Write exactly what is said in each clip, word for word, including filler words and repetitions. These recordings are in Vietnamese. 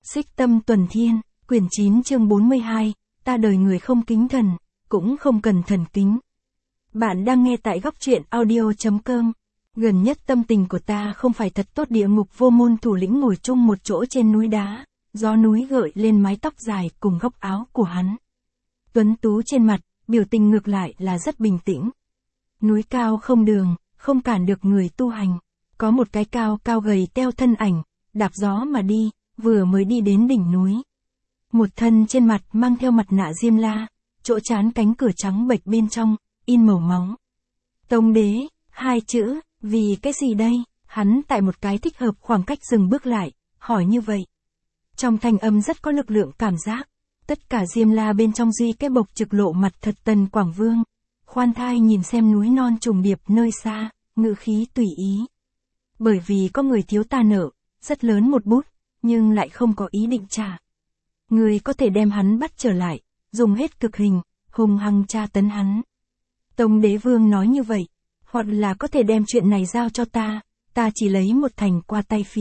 Xích Tâm Tuần Thiên, quyển chín chương bốn mươi hai, ta đời người không kính thần, cũng không cần thần kính. Bạn đang nghe tại góc truyện audio chấm com. Gần nhất tâm tình của ta không phải thật tốt. Địa ngục vô môn thủ lĩnh ngồi chung một chỗ trên núi đá, gió núi gợi lên mái tóc dài cùng góc áo của hắn. Tuấn tú trên mặt, biểu tình ngược lại là rất bình tĩnh. Núi cao không đường, không cản được người tu hành. Có một cái cao cao gầy teo thân ảnh, đạp gió mà đi, vừa mới đi đến đỉnh núi. Một thân trên mặt mang theo mặt nạ diêm la, chỗ trán cánh cửa trắng bệch bên trong, in màu máu. Tông đế, hai chữ, vì cái gì đây? Hắn tại một cái thích hợp khoảng cách dừng bước lại, hỏi như vậy. Trong thanh âm rất có lực lượng cảm giác. Tất cả diêm la bên trong duy cái bộc trực lộ mặt thật Tần Quảng Vương. Khoan thai nhìn xem núi non trùng điệp nơi xa, ngữ khí tùy ý. Bởi vì có người thiếu ta nợ, rất lớn một bút, nhưng lại không có ý định trả. Người có thể đem hắn bắt trở lại, dùng hết cực hình, hung hăng tra tấn hắn. Tông đế vương nói như vậy, hoặc là có thể đem chuyện này giao cho ta, ta chỉ lấy một thành qua tay phí.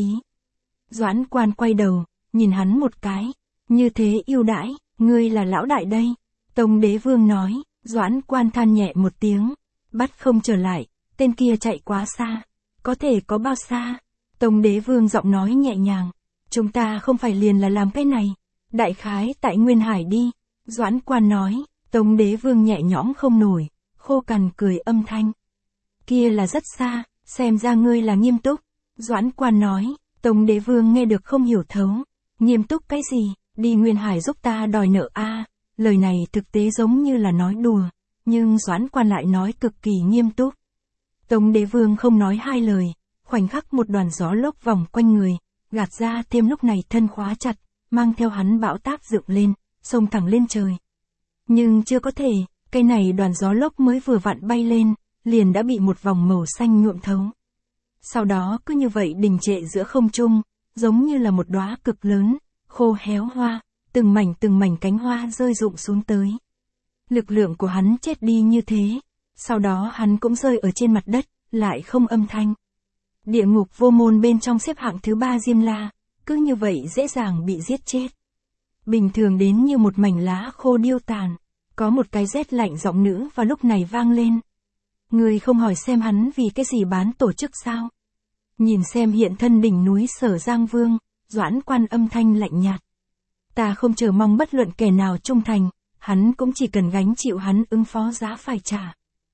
Doãn Quan quay đầu, nhìn hắn một cái, như thế yêu đãi, ngươi là lão đại đây. Tông đế vương nói, Doãn Quan than nhẹ một tiếng, bắt không trở lại, tên kia chạy quá xa, có thể có bao xa? Tông đế vương giọng nói nhẹ nhàng, chúng ta không phải liền là làm cái này, đại khái tại Nguyên Hải đi. Doãn Quan nói, Tông đế vương nhẹ nhõm không nổi, khô cằn cười âm thanh. Kia là rất xa, xem ra ngươi là nghiêm túc. Doãn Quan nói, Tông đế vương nghe được không hiểu thấu. Nghiêm túc cái gì, đi Nguyên Hải giúp ta đòi nợ a à, lời này thực tế giống như là nói đùa, nhưng Doãn Quan lại nói cực kỳ nghiêm túc. Tông đế vương không nói hai lời, khoảnh khắc một đoàn gió lốc vòng quanh người, gạt ra thêm lúc này thân khóa chặt, mang theo hắn bão táp dựng lên, xông thẳng lên trời. Nhưng chưa có thể, cây này đoàn gió lốc mới vừa vặn bay lên, liền đã bị một vòng màu xanh nhuộm thấu. Sau đó cứ như vậy đình trệ giữa không trung, giống như là một đóa cực lớn, khô héo hoa, từng mảnh từng mảnh cánh hoa rơi rụng xuống tới. Lực lượng của hắn chết đi như thế, sau đó hắn cũng rơi ở trên mặt đất, lại không âm thanh. Địa ngục vô môn bên trong xếp hạng thứ ba Diêm La, cứ như vậy dễ dàng bị giết chết. Bình thường đến như một mảnh lá khô điêu tàn, có một cái rét lạnh giọng nữ vào lúc này vang lên. Người không hỏi xem hắn vì cái gì bán tổ chức sao? Nhìn xem hiện thân đỉnh núi Sở Giang Vương, Doãn Quan âm thanh lạnh nhạt. Ta không chờ mong bất luận kẻ nào trung thành, hắn cũng chỉ cần gánh chịu hắn ứng phó giá phải trả.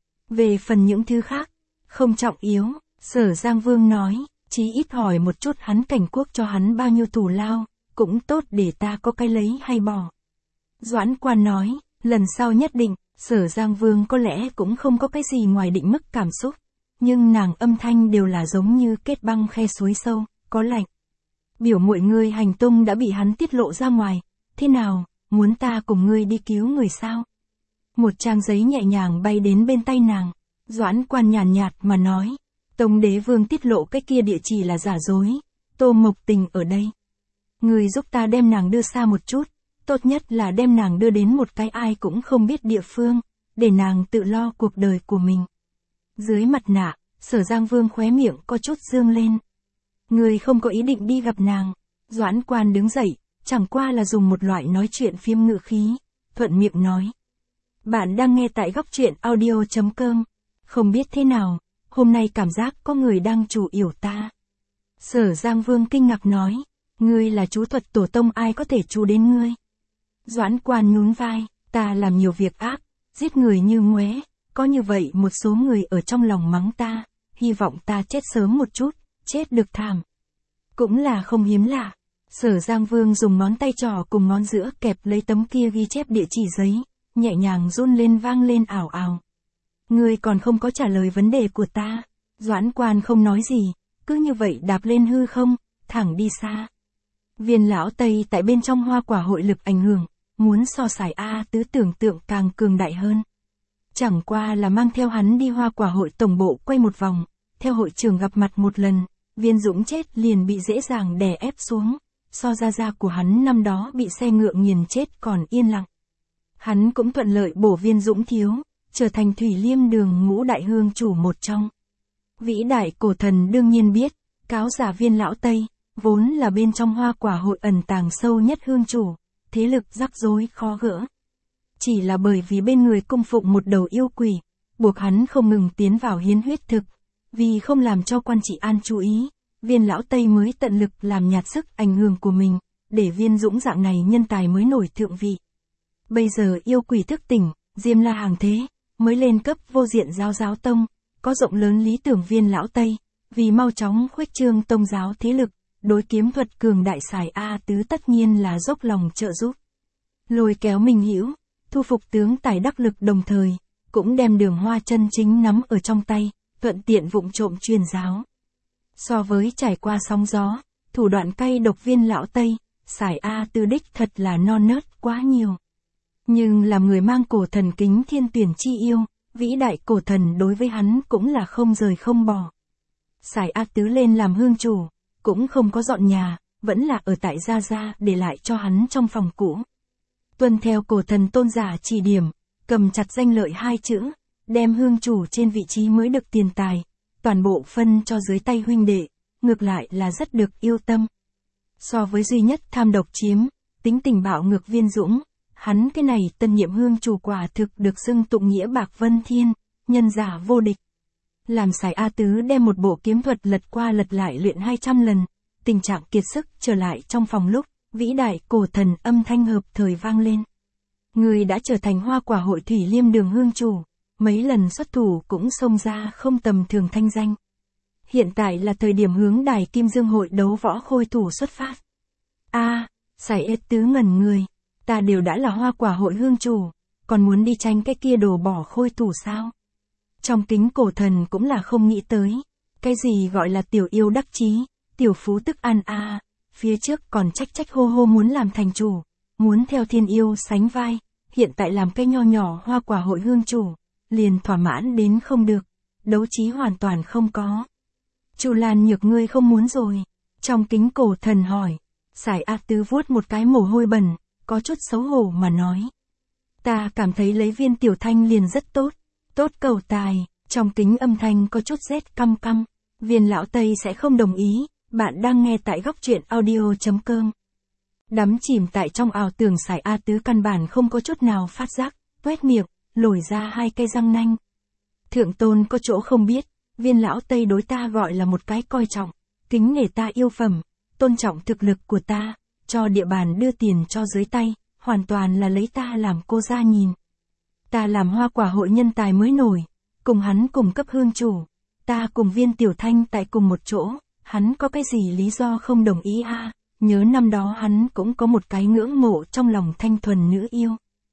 Về phần những thứ khác, không trọng yếu, Sở Giang Vương nói, chí ít hỏi một chút hắn cảnh quốc cho hắn bao nhiêu thù lao, cũng tốt để ta có cái lấy hay bỏ. Doãn Quan nói, lần sau nhất định, Sở Giang Vương có lẽ cũng không có cái gì ngoài định mức cảm xúc, nhưng nàng âm thanh đều là giống như kết băng khe suối sâu, có lạnh. Biểu muội ngươi hành tung đã bị hắn tiết lộ ra ngoài, thế nào, muốn ta cùng ngươi đi cứu người sao? Một trang giấy nhẹ nhàng bay đến bên tay nàng, Doãn Quan nhàn nhạt mà nói, Tông đế vương tiết lộ cái kia địa chỉ là giả dối, Tô Mộc Tình ở đây. Ngươi giúp ta đem nàng đưa xa một chút, tốt nhất là đem nàng đưa đến một cái ai cũng không biết địa phương, để nàng tự lo cuộc đời của mình. Dưới mặt nạ, Sở Giang Vương khóe miệng có chút dương lên. Ngươi không có ý định đi gặp nàng. Doãn Quan đứng dậy, chẳng qua là dùng một loại nói chuyện phiếm ngữ khí, thuận miệng nói. Bạn đang nghe tại góc truyện audio chấm com. Không biết thế nào, hôm nay cảm giác có người đang chủ yểu ta. Sở Giang Vương kinh ngạc nói, ngươi là chú thuật tổ tông ai có thể chú đến ngươi. Doãn Quan nhún vai, ta làm nhiều việc ác, giết người như ngoé, có như vậy một số người ở trong lòng mắng ta, hy vọng ta chết sớm một chút, chết được thảm. Cũng là không hiếm lạ. Sở Giang Vương dùng ngón tay trỏ cùng ngón giữa kẹp lấy tấm kia ghi chép địa chỉ giấy, nhẹ nhàng run lên vang lên ảo ảo. Ngươi còn không có trả lời vấn đề của ta. Doãn Quan không nói gì, cứ như vậy đạp lên hư không, thẳng đi xa. Viên lão Tây tại bên trong hoa quả hội lực ảnh hưởng, muốn so sánh A tứ tưởng tượng càng cường đại hơn. Chẳng qua là mang theo hắn đi hoa quả hội tổng bộ quay một vòng, theo hội trưởng gặp mặt một lần, Viên Dũng chết liền bị dễ dàng đè ép xuống, so ra ra của hắn năm đó bị xe ngựa nghiền chết còn yên lặng. Hắn cũng thuận lợi bổ Viên Dũng thiếu, trở thành Thủy Liêm Đường ngũ đại hương chủ một trong. Vĩ đại cổ thần đương nhiên biết, cáo giả Viên lão Tây, vốn là bên trong Hoa Quả hội ẩn tàng sâu nhất hương chủ, thế lực rắc rối khó gỡ. Chỉ là bởi vì bên người cung phụng một đầu yêu quỷ, buộc hắn không ngừng tiến vào hiến huyết thực, vì không làm cho quan trị an chú ý, Viên lão Tây mới tận lực làm nhạt sức ảnh hưởng của mình, để Viên Dũng dạng này nhân tài mới nổi thượng vị. Bây giờ yêu quỷ thức tỉnh, Diêm La hàng thế, mới lên cấp vô diện giáo giáo tông, có rộng lớn lý tưởng Viên lão Tây, vì mau chóng khuếch trương tông giáo thế lực, đối kiếm thuật cường đại Sải A Tứ tất nhiên là dốc lòng trợ giúp. Lôi kéo Minh Hữu, thu phục tướng tài đắc lực đồng thời, cũng đem Đường Hoa chân chính nắm ở trong tay, thuận tiện vụng trộm truyền giáo. So với trải qua sóng gió, thủ đoạn cay độc Viên lão Tây, Sải A Tứ đích thật là non nớt quá nhiều. Nhưng làm người mang cổ thần kính thiên tuyển chi yêu, vĩ đại cổ thần đối với hắn cũng là không rời không bỏ. Sải A Tứ lên làm hương chủ, cũng không có dọn nhà, vẫn là ở tại gia gia để lại cho hắn trong phòng cũ. Tuân theo cổ thần tôn giả chỉ điểm, cầm chặt danh lợi hai chữ, đem hương chủ trên vị trí mới được tiền tài, toàn bộ phân cho dưới tay huynh đệ, ngược lại là rất được yêu tâm. So với duy nhất tham độc chiếm, tính tình bạo ngược Viên Dũng, hắn cái này tân nhiệm hương chủ quả thực được xưng tụng nghĩa bạc vân thiên, nhân giả vô địch. Làm Sải A Tứ đem một bộ kiếm thuật lật qua lật lại luyện hai trăm lần, tình trạng kiệt sức trở lại trong phòng lúc, vĩ đại cổ thần âm thanh hợp thời vang lên. Người đã trở thành Hoa Quả hội Thủy Liêm Đường hương chủ, mấy lần xuất thủ cũng xông ra không tầm thường thanh danh. Hiện tại là thời điểm hướng Đài Kim Dương hội đấu võ khôi thủ xuất phát. A, à, Sải A Tứ ngẩn người, ta đều đã là Hoa Quả hội hương chủ, còn muốn đi tranh cái kia đồ bỏ khôi thủ sao? Trong kính cổ thần cũng là không nghĩ tới, cái gì gọi là tiểu yêu đắc chí, tiểu phú tức an a, à, phía trước còn trách trách hô hô muốn làm thành chủ, muốn theo thiên yêu sánh vai, hiện tại làm cái nho nhỏ Hoa Quả hội hương chủ, liền thỏa mãn đến không được, đấu trí hoàn toàn không có. Chu Lan Nhược ngươi không muốn rồi, trong kính cổ thần hỏi. Sải A Tứ vuốt một cái mồ hôi bẩn, có chút xấu hổ mà nói. Ta cảm thấy lấy Viên Tiểu Thanh liền rất tốt, tốt cầu tài, trong kính âm thanh có chút rét căm căm, Viên lão Tây sẽ không đồng ý, bạn đang nghe tại góc truyện audio chấm com. Đắm chìm tại trong ảo tưởng Sải A Tứ căn bản không có chút nào phát giác, tuét miệng, lồi ra hai cây răng nanh. Thượng tôn có chỗ không biết, Viên lão Tây đối ta gọi là một cái coi trọng, kính nể ta yêu phẩm, tôn trọng thực lực của ta, cho địa bàn đưa tiền cho dưới tay, hoàn toàn là lấy ta làm cô ra nhìn. Ta làm Hoa Quả hội nhân tài mới nổi, cùng hắn cùng cấp hương chủ, ta cùng Viên Tiểu Thanh tại cùng một chỗ, hắn có cái gì lý do không đồng ý a? À? Nhớ năm đó hắn cũng có một cái ngưỡng mộ trong lòng thanh thuần nữ yêu.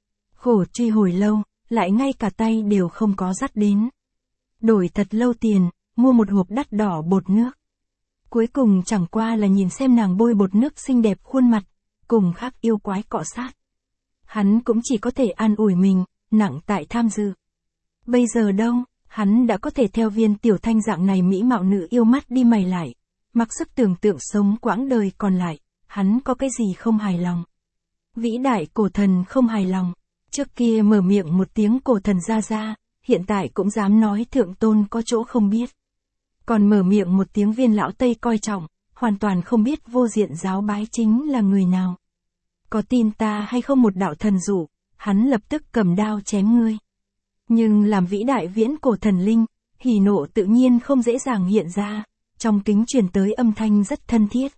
Khổ truy hồi lâu, lại ngay cả tay đều không có dắt đến. Đổi thật lâu tiền, mua một hộp đắt đỏ bột nước. Cuối cùng chẳng qua là nhìn xem nàng bôi bột nước xinh đẹp khuôn mặt, cùng khác yêu quái cọ sát. Hắn cũng chỉ có thể an ủi mình, nặng tại tham dự. Bây giờ đâu, hắn đã có thể theo Viên Tiểu Thanh dạng này mỹ mạo nữ yêu mắt đi mày lại, mặc sức tưởng tượng sống quãng đời còn lại, hắn có cái gì không hài lòng. Vĩ đại cổ thần không hài lòng, trước kia mở miệng một tiếng cổ thần ra ra, hiện tại cũng dám nói thượng tôn có chỗ không biết. Còn mở miệng một tiếng Viên lão Tây coi trọng, hoàn toàn không biết vô diện giáo bái chính là người nào. Có tin ta hay không một đạo thần dụ, hắn lập tức cầm đao chém ngươi. Nhưng làm vĩ đại viễn cổ thần linh, hỉ nộ tự nhiên không dễ dàng hiện ra, trong kính truyền tới âm thanh rất thân thiết.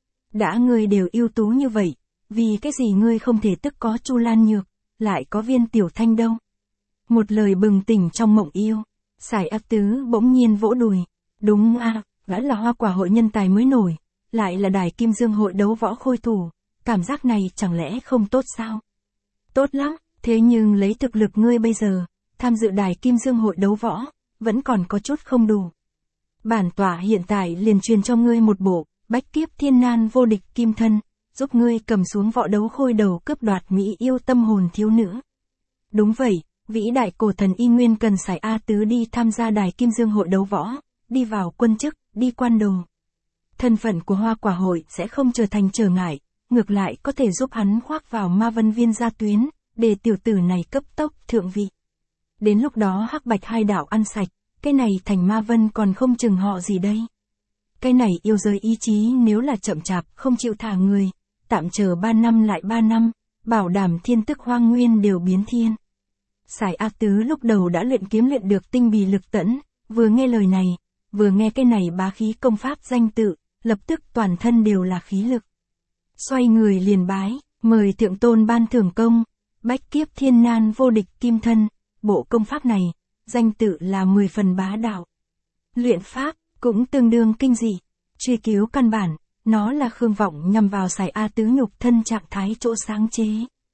Đã ngươi đều ưu tú như vậy, vì cái gì ngươi không thể tức có Chu Lan Nhược, lại có Viên Tiểu Thanh đâu. Một lời bừng tỉnh trong mộng yêu, Sải A Tứ bỗng nhiên vỗ đùi. Đúng a, à, gã là Hoa Quả hội nhân tài mới nổi, lại là Đài Kim Dương hội đấu võ khôi thủ, cảm giác này chẳng lẽ không tốt sao? Tốt lắm, thế nhưng lấy thực lực ngươi bây giờ, tham dự Đài Kim Dương hội đấu võ, vẫn còn có chút không đủ. Bản tọa hiện tại liền truyền cho ngươi một bộ, bách kiếp thiên nan vô địch kim thân, giúp ngươi cầm xuống võ đấu khôi đầu cướp đoạt mỹ yêu tâm hồn thiếu nữ. Đúng vậy, vĩ đại cổ thần y nguyên cần Sải A Tứ đi tham gia Đài Kim Dương hội đấu võ, đi vào quân chức, đi quan đồ. Thân phận của Hoa Quả hội sẽ không trở thành trở ngại, ngược lại có thể giúp hắn khoác vào Ma Vân Viên gia tuyến, để tiểu tử này cấp tốc thượng vị. Đến lúc đó hắc bạch hai đạo ăn sạch, cái này thành Ma Vân còn không chừng họ gì đây. Cái này yêu giới ý chí nếu là chậm chạp không chịu thả người, tạm chờ ba năm lại ba năm, bảo đảm thiên tức hoang nguyên đều biến thiên. Sải A Tứ lúc đầu đã luyện kiếm luyện được tinh bì lực tẫn, vừa nghe lời này, vừa nghe cái này bá khí công pháp danh tự, lập tức toàn thân đều là khí lực. Xoay người liền bái, mời thượng tôn ban thưởng công, bách kiếp thiên nan vô địch kim thân, bộ công pháp này, danh tự là mười phần bá đạo. Luyện pháp, cũng tương đương kinh dị, truy cứu căn bản, nó là Khương Vọng nhằm vào Sải A Tứ nhục thân trạng thái chỗ sáng chế.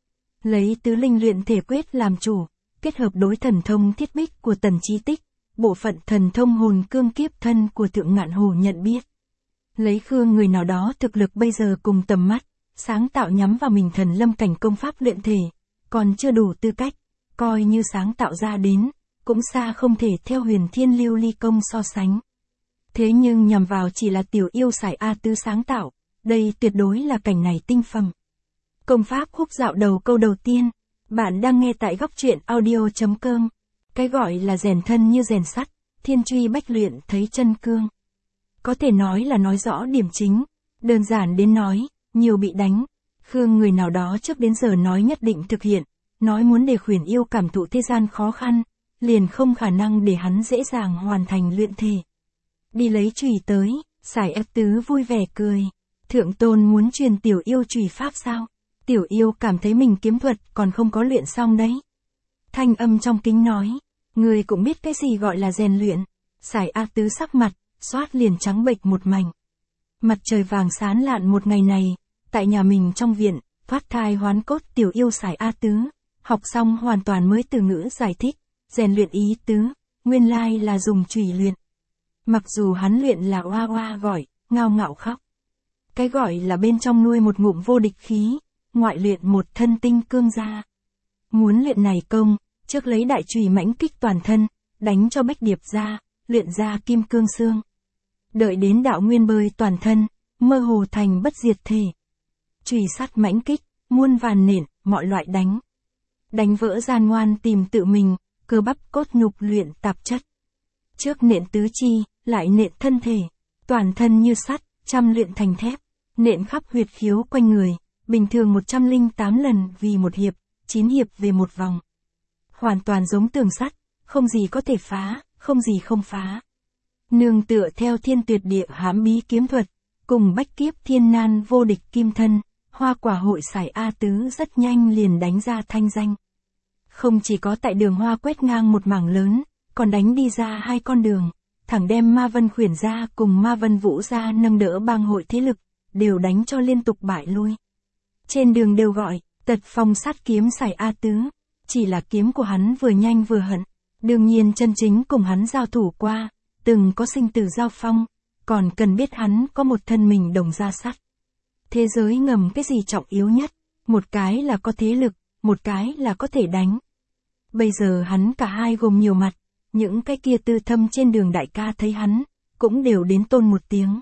Lấy tứ linh luyện thể quyết làm chủ, kết hợp đối thần thông thiết bích của Tần Chí Tích, bộ phận thần thông hồn cương kiếp thân của Thượng Ngạn Hồ nhận biết. Lấy Khương người nào đó thực lực bây giờ cùng tầm mắt, sáng tạo nhắm vào mình thần lâm cảnh công pháp luyện thể, còn chưa đủ tư cách, coi như sáng tạo ra đến, cũng xa không thể theo Huyền Thiên Lưu Ly công so sánh. Thế nhưng nhằm vào chỉ là tiểu yêu Sải A Tứ sáng tạo, đây tuyệt đối là cảnh này tinh phẩm. Công pháp khúc dạo đầu câu đầu tiên, bạn đang nghe tại góc truyện audio chấm com. Cái gọi là rèn thân như rèn sắt, thiên truy bách luyện thấy chân cương. Có thể nói là nói rõ điểm chính, đơn giản đến nói, nhiều bị đánh. Khương người nào đó trước đến giờ nói nhất định thực hiện, nói muốn để khuyển yêu cảm thụ thế gian khó khăn, liền không khả năng để hắn dễ dàng hoàn thành luyện thể. Đi lấy chùy tới, Sải A Tứ vui vẻ cười. Thượng tôn muốn truyền tiểu yêu chùy pháp sao? Tiểu yêu cảm thấy mình kiếm thuật còn không có luyện xong đấy. Thanh âm trong kính nói, người cũng biết cái gì gọi là rèn luyện. Sải A Tứ sắc mặt, xoát liền trắng bệch một mảnh. Mặt trời vàng sáng lạn một ngày này, tại nhà mình trong viện, thoát thai hoán cốt tiểu yêu Sải A Tứ, học xong hoàn toàn mới từ ngữ giải thích, rèn luyện ý tứ, nguyên lai là dùng chùy luyện. Mặc dù hắn luyện là oa oa gọi, ngao ngạo khóc. Cái gọi là bên trong nuôi một ngụm vô địch khí, ngoại luyện một thân tinh cương ra. Muốn luyện này công, trước lấy đại chùy mãnh kích toàn thân, đánh cho bách điệp ra, luyện ra kim cương xương. Đợi đến đạo nguyên bơi toàn thân, mơ hồ thành bất diệt thể. Chùy sắt mãnh kích, muôn vàn nện, mọi loại đánh. Đánh vỡ gian ngoan tìm tự mình, cơ bắp cốt nhục luyện tạp chất. Trước nện tứ chi, lại nện thân thể, toàn thân như sắt, trăm luyện thành thép, nện khắp huyệt khiếu quanh người, bình thường một trăm lẻ tám lần vì một hiệp, chín hiệp về một vòng. Hoàn toàn giống tường sắt, không gì có thể phá, không gì không phá. Nương tựa theo thiên tuyệt địa hám bí kiếm thuật, cùng bách kiếp thiên nan vô địch kim thân, hoa quả hội Sải A Tứ rất nhanh liền đánh ra thanh danh. Không chỉ có tại đường hoa quét ngang một mảng lớn, còn đánh đi ra hai con đường, thẳng đem Ma Vân Khuyển gia cùng Ma Vân Vũ gia nâng đỡ bang hội thế lực, đều đánh cho liên tục bại lui. Trên đường đều gọi, tật phong sát kiếm Sải A Tứ, chỉ là kiếm của hắn vừa nhanh vừa hận, đương nhiên chân chính cùng hắn giao thủ qua, từng có sinh tử giao phong, còn cần biết hắn có một thân mình đồng da sắt. Thế giới ngầm cái gì trọng yếu nhất, một cái là có thế lực, một cái là có thể đánh. Bây giờ hắn cả hai gồm nhiều mặt, những cái kia tư thâm trên đường đại ca thấy hắn, cũng đều đến tôn một tiếng.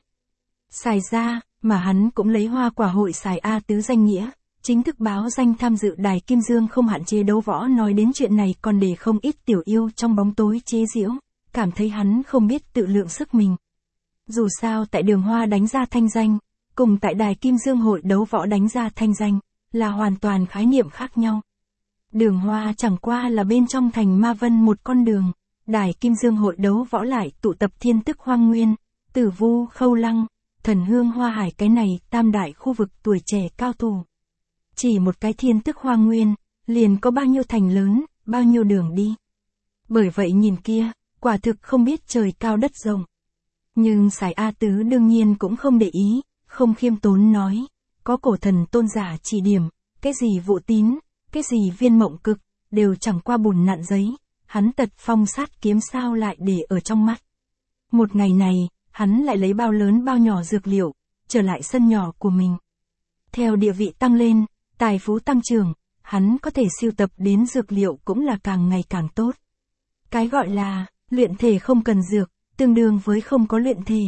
Xài ra, mà hắn cũng lấy hoa quả hội Sải A Tứ danh nghĩa, chính thức báo danh tham dự đài Kim Dương không hạn chế đấu võ. Nói đến chuyện này còn để không ít tiểu yêu trong bóng tối chế giễu, cảm thấy hắn không biết tự lượng sức mình. Dù sao tại đường hoa đánh ra thanh danh, cùng tại đài Kim Dương hội đấu võ đánh ra thanh danh, là hoàn toàn khái niệm khác nhau. Đường hoa chẳng qua là bên trong thành Ma Vân một con đường, đài Kim Dương hội đấu võ lại tụ tập thiên tức hoang nguyên, Tử Vu, Khâu Lăng, Thần Hương, Hoa Hải, cái này tam đại khu vực tuổi trẻ cao thủ. Chỉ một cái thiên tức hoang nguyên, liền có bao nhiêu thành lớn, bao nhiêu đường đi. Bởi vậy nhìn kia, quả thực không biết trời cao đất rộng. Nhưng Sải A Tứ đương nhiên cũng không để ý, không khiêm tốn nói, có cổ thần tôn giả chỉ điểm, cái gì vụ tín, cái gì viên mộng cực, đều chẳng qua bùn nặn giấy, hắn tật phong sát kiếm sao lại để ở trong mắt. Một ngày này, hắn lại lấy bao lớn bao nhỏ dược liệu, trở lại sân nhỏ của mình. Theo địa vị tăng lên, tài phú tăng trưởng, hắn có thể sưu tập đến dược liệu cũng là càng ngày càng tốt. Cái gọi là, luyện thể không cần dược, tương đương với không có luyện thể.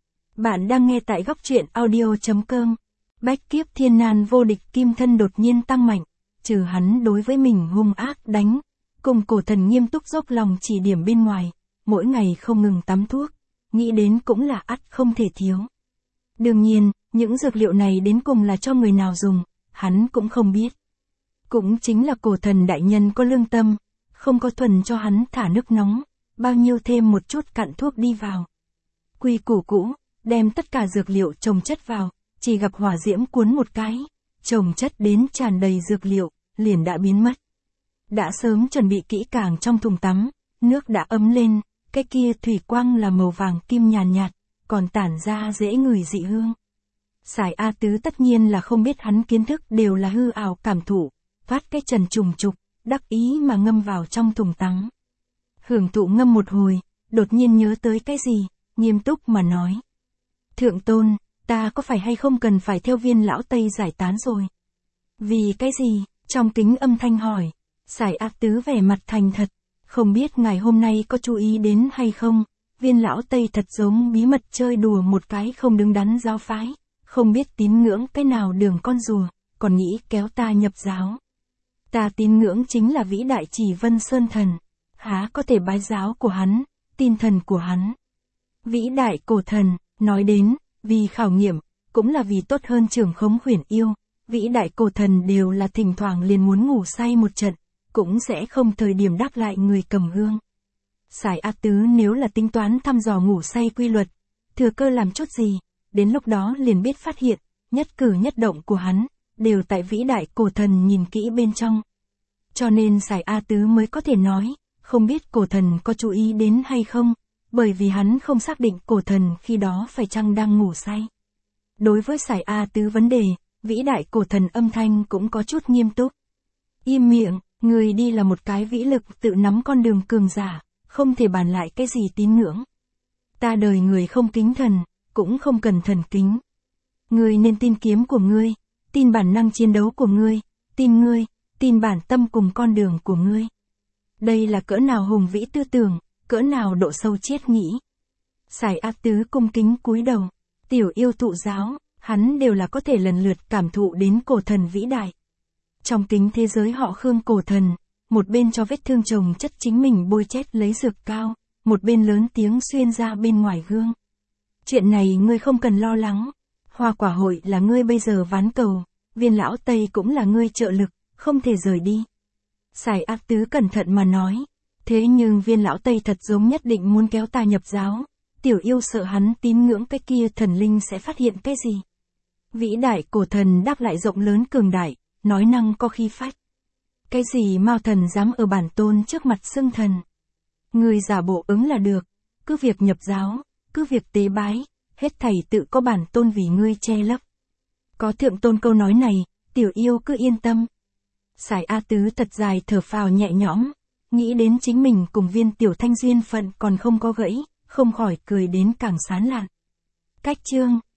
Bạn đang nghe tại góc truyện audio chấm com. Bách kiếp thiên nan vô địch kim thân đột nhiên tăng mạnh, trừ hắn đối với mình hung ác đánh, cùng cổ thần nghiêm túc dốc lòng chỉ điểm bên ngoài, mỗi ngày không ngừng tắm thuốc, nghĩ đến cũng là ắt không thể thiếu. Đương nhiên, những dược liệu này đến cùng là cho người nào dùng, hắn cũng không biết. Cũng chính là cổ thần đại nhân có lương tâm, không có thuần cho hắn thả nước nóng, bao nhiêu thêm một chút cặn thuốc đi vào. Quy củ cũ, đem tất cả dược liệu chồng chất vào, chỉ gặp hỏa diễm cuốn một cái, chồng chất đến tràn đầy dược liệu, liền đã biến mất. Đã sớm chuẩn bị kỹ càng trong thùng tắm, nước đã ấm lên, cái kia thủy quang là màu vàng kim nhàn nhạt, còn tản ra dễ ngửi dị hương. Sải A Tứ tất nhiên là không biết hắn kiến thức đều là hư ảo cảm thụ, phát cái trần trùng trục, đắc ý mà ngâm vào trong thùng tắm. Hưởng thụ ngâm một hồi, đột nhiên nhớ tới cái gì, nghiêm túc mà nói. Thượng tôn, ta có phải hay không cần phải theo Viên lão Tây giải tán rồi? Vì cái gì? Trong kính âm thanh hỏi. Sải A Tứ vẻ mặt thành thật, không biết ngài hôm nay có chú ý đến hay không, Viên lão Tây thật giống bí mật chơi đùa một cái không đứng đắn giáo phái, không biết tín ngưỡng cái nào đường con rùa, còn nghĩ kéo ta nhập giáo. Ta tín ngưỡng chính là vĩ đại Chỉ Vân Sơn Thần, há có thể bái giáo của hắn, tin thần của hắn. Vĩ đại cổ thần, nói đến, vì khảo nghiệm, cũng là vì tốt hơn trưởng khống huyền yêu, vĩ đại cổ thần đều là thỉnh thoảng liền muốn ngủ say một trận, cũng sẽ không thời điểm đắc lại người cầm gương. Sải A Tứ nếu là tính toán thăm dò ngủ say quy luật, thừa cơ làm chút gì, đến lúc đó liền biết phát hiện, nhất cử nhất động của hắn, đều tại vĩ đại cổ thần nhìn kỹ bên trong. Cho nên Sải A Tứ mới có thể nói, không biết cổ thần có chú ý đến hay không, bởi vì hắn không xác định cổ thần khi đó phải chăng đang ngủ say. Đối với Sải A Tứ vấn đề, vĩ đại cổ thần âm thanh cũng có chút nghiêm túc. Im miệng, người đi là một cái vĩ lực tự nắm con đường cường giả, không thể bàn lại cái gì tín ngưỡng. Ta đời người không kính thần, cũng không cần thần kính. Ngươi nên tin kiếm của ngươi, tin bản năng chiến đấu của ngươi, tin ngươi, tin bản tâm cùng con đường của ngươi. Đây là cỡ nào hùng vĩ tư tưởng, cỡ nào độ sâu triết nghĩ. Sải A Tứ cung kính cúi đầu, tiểu yêu thụ giáo, hắn đều là có thể lần lượt cảm thụ đến cổ thần vĩ đại. Trong kính thế giới họ Khương cổ thần, một bên cho vết thương chồng chất chính mình bôi chét lấy dược cao, một bên lớn tiếng xuyên ra bên ngoài gương. Chuyện này ngươi không cần lo lắng, Hoa Quả hội là ngươi bây giờ ván cầu, Viên lão Tây cũng là ngươi trợ lực, không thể rời đi. Sải A Tứ cẩn thận mà nói, thế nhưng Viên lão Tây thật giống nhất định muốn kéo ta nhập giáo, tiểu yêu sợ hắn tín ngưỡng cái kia thần linh sẽ phát hiện cái gì. Vĩ đại cổ thần đáp lại rộng lớn cường đại, nói năng có khí phách. Cái gì Mao thần dám ở bản tôn trước mặt xưng thần. Người giả bộ ứng là được, cứ việc nhập giáo, cứ việc tế bái, hết thảy tự có bản tôn vì ngươi che lấp. Có thượng tôn câu nói này, tiểu yêu cứ yên tâm. Sải A Tứ thật dài thở phào nhẹ nhõm, nghĩ đến chính mình cùng Viên tiểu thanh duyên phận còn không có gãy, không khỏi cười đến càng sán lạn. Cách chương